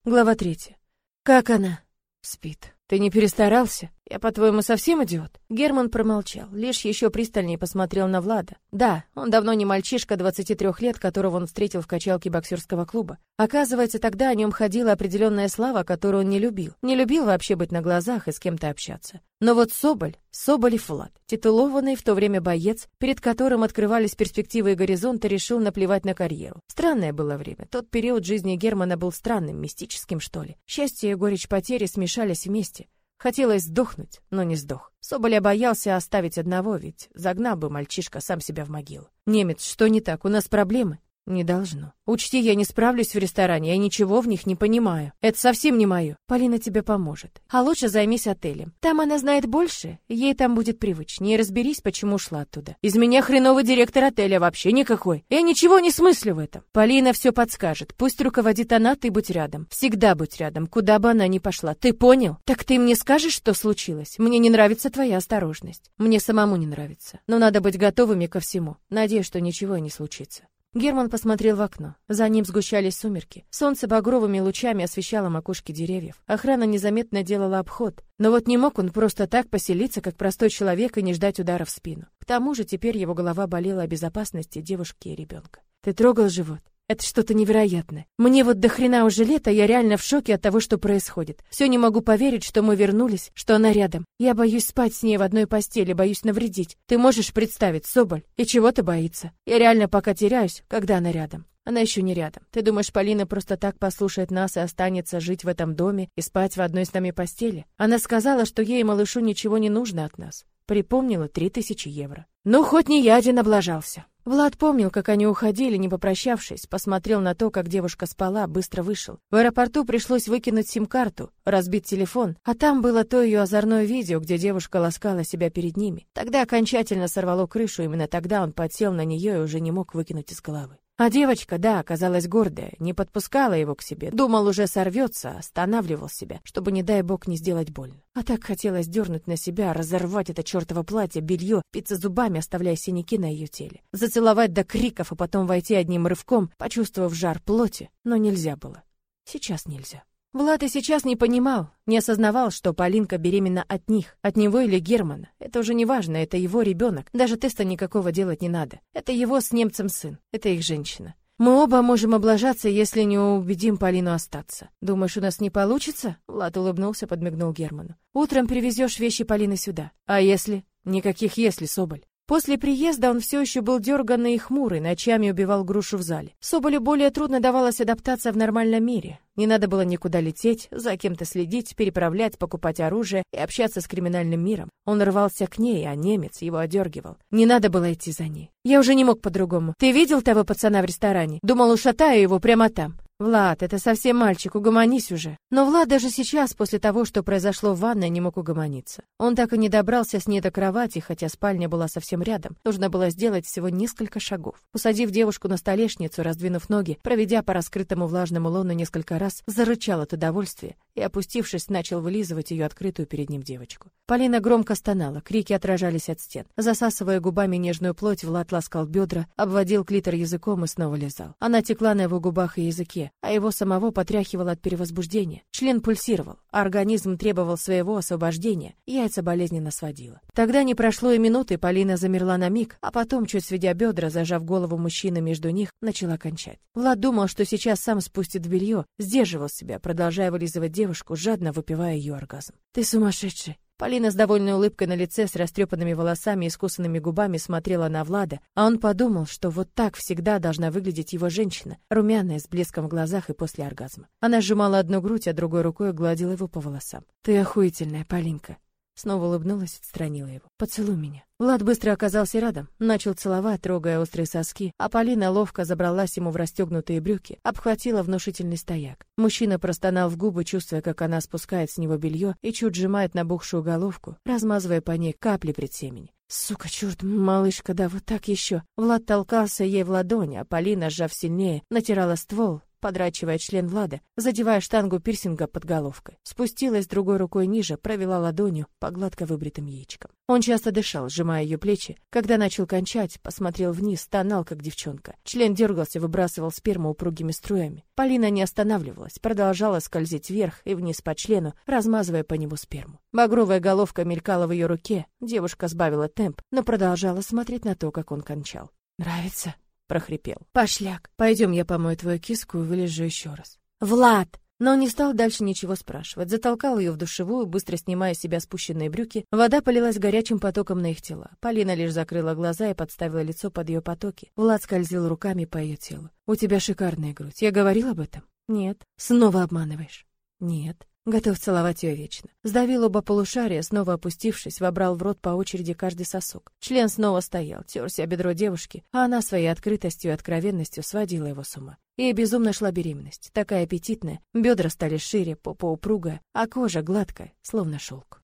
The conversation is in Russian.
Глава 3. Как она? Спит. Ты не перестарался? Я, по-твоему, совсем идиот? Герман промолчал, лишь еще пристальнее посмотрел на Влада. Да, он давно не мальчишка 23 лет, которого он встретил в качалке боксерского клуба. Оказывается, тогда о нем ходила определенная слава, которую он не любил. Не любил вообще быть на глазах и с кем-то общаться. Но вот Соболев Влад, титулованный в то время боец, перед которым открывались перспективы и горизонты, решил наплевать на карьеру. Странное было время. Тот период жизни Германа был странным, мистическим, что ли. Счастье и горечь потери смешались вместе. Хотелось сдохнуть, но не сдох. Соболя боялся оставить одного, ведь загнал бы мальчишка сам себя в могилу. «Немец, что не так? У нас проблемы?» «Не должно. Учти, я не справлюсь в ресторане, я ничего в них не понимаю. Это совсем не мое. Полина тебе поможет. А лучше займись отелем. Там она знает больше, ей там будет привычнее. Разберись, почему ушла оттуда. Из меня хреновый директор отеля вообще никакой. Я ничего не смыслю в этом. Полина все подскажет. Пусть руководит она, ты будь рядом. Всегда будь рядом, куда бы она ни пошла. Ты понял? Так ты мне скажешь, что случилось? Мне не нравится твоя осторожность. Мне самому не нравится. Но надо быть готовыми ко всему. Надеюсь, что ничего не случится». Герман посмотрел в окно. За ним сгущались сумерки. Солнце багровыми лучами освещало макушки деревьев. Охрана незаметно делала обход. Но вот не мог он просто так поселиться, как простой человек, и не ждать удара в спину. К тому же теперь его голова болела о безопасности девушки и ребенка. «Ты трогал живот? Это что-то невероятное. Мне вот до хрена уже лет, а я реально в шоке от того, что происходит. Все не могу поверить, что мы вернулись, что она рядом. Я боюсь спать с ней в одной постели, боюсь навредить. Ты можешь представить, Соболь? И чего-то боится. Я реально пока теряюсь, когда она рядом. Она еще не рядом. Ты думаешь, Полина просто так послушает нас и останется жить в этом доме и спать в одной с нами постели? Она сказала, что ей и малышу ничего не нужно от нас. Припомнила 3000 евро. Ну, хоть не я один облажался. Влад помнил, как они уходили, не попрощавшись, посмотрел на то, как девушка спала, быстро вышел. В аэропорту пришлось выкинуть сим-карту, разбить телефон, а там было то ее озорное видео, где девушка ласкала себя перед ними. Тогда окончательно сорвало крышу, именно тогда он подсел на нее и уже не мог выкинуть из головы. А девочка, да, оказалась гордая, не подпускала его к себе. Думал, уже сорвется, останавливал себя, чтобы, не дай бог, не сделать больно. А так хотелось дернуть на себя, разорвать это чертово платье, белье, впиться зубами, оставляя синяки на ее теле. Зацеловать до криков, а потом войти одним рывком, почувствовав жар плоти, но нельзя было. Сейчас нельзя. Влад и сейчас не понимал, не осознавал, что Полинка беременна от них, от него или Германа. Это уже не важно, это его ребенок. Даже теста никакого делать не надо. Это его с немцем сын, это их женщина. Мы оба можем облажаться, если не убедим Полину остаться. Думаешь, у нас не получится? Влад улыбнулся, подмигнул Герману. Утром привезешь вещи Полины сюда. А если? Никаких если, Соболь. После приезда он все еще был дерганный и хмурый, ночами убивал грушу в зале. Соболю более трудно давалась адаптация в нормальном мире. Не надо было никуда лететь, за кем-то следить, переправлять, покупать оружие и общаться с криминальным миром. Он рвался к ней, а немец его одергивал. Не надо было идти за ней. Я уже не мог по-другому. Ты видел того пацана в ресторане? Думал, ушатаю его прямо там. Влад, это совсем мальчик, угомонись уже. Но Влад даже сейчас, после того, что произошло в ванной, не мог угомониться. Он так и не добрался с ней до кровати, хотя спальня была совсем рядом. Нужно было сделать всего несколько шагов. Усадив девушку на столешницу, раздвинув ноги, проведя по раскрытому влажному лону несколько раз, зарычал от удовольствия и, опустившись, начал вылизывать ее открытую перед ним девочку. Полина громко стонала, крики отражались от стен. Засасывая губами нежную плоть, Влад ласкал бедра, обводил клитор языком и снова лизал. Она текла на его губах и языке, а его самого потряхивало от перевозбуждения. Член пульсировал, а организм требовал своего освобождения, яйца болезненно сводило. Тогда не прошло и минуты, Полина замерла на миг, а потом, чуть сведя бедра, зажав голову мужчины между них, начала кончать. Влад думал, что сейчас сам спустит в белье, сдерживал себя, продолжая вылизывать девушку, жадно выпивая ее оргазм. «Ты сумасшедший!» Полина с довольной улыбкой на лице, с растрепанными волосами и искусанными губами смотрела на Влада, а он подумал, что вот так всегда должна выглядеть его женщина, румяная, с блеском в глазах и после оргазма. Она сжимала одну грудь, а другой рукой гладила его по волосам. «Ты охуительная, Полинка!» Снова улыбнулась, отстранила его. «Поцелуй меня». Влад быстро оказался рядом, начал целовать, трогая острые соски, а Полина ловко забралась ему в расстегнутые брюки, обхватила внушительный стояк. Мужчина простонал в губы, чувствуя, как она спускает с него белье и чуть сжимает набухшую головку, размазывая по ней капли предсемени. «Сука, черт, малышка, да вот так еще!» Влад толкался ей в ладони, а Полина, сжав сильнее, натирала ствол, подрачивая член Влада, задевая штангу пирсинга под головкой. Спустилась другой рукой ниже, провела ладонью по гладко выбритым яичкам. Он часто дышал, сжимая ее плечи. Когда начал кончать, посмотрел вниз, стонал, как девчонка. Член дергался, выбрасывал сперму упругими струями. Полина не останавливалась, продолжала скользить вверх и вниз по члену, размазывая по нему сперму. Багровая головка мелькала в ее руке. Девушка сбавила темп, но продолжала смотреть на то, как он кончал. «Нравится?» — прохрипел. «Пошляк, пойдем, я помою твою киску и вылежу еще раз». «Влад!» Но он не стал дальше ничего спрашивать. Затолкал ее в душевую, быстро снимая с себя спущенные брюки. Вода полилась горячим потоком на их тела. Полина лишь закрыла глаза и подставила лицо под ее потоки. Влад скользил руками по ее телу. «У тебя шикарная грудь. Я говорил об этом?» «Нет». «Снова обманываешь?» «Нет». Готов целовать ее вечно. Сдавил оба полушария, снова опустившись, вобрал в рот по очереди каждый сосок. Член снова стоял, терся о бедро девушки, а она своей открытостью и откровенностью сводила его с ума. Ей безумно шла беременность, такая аппетитная, бедра стали шире, попа упругая, а кожа гладкая, словно шелк.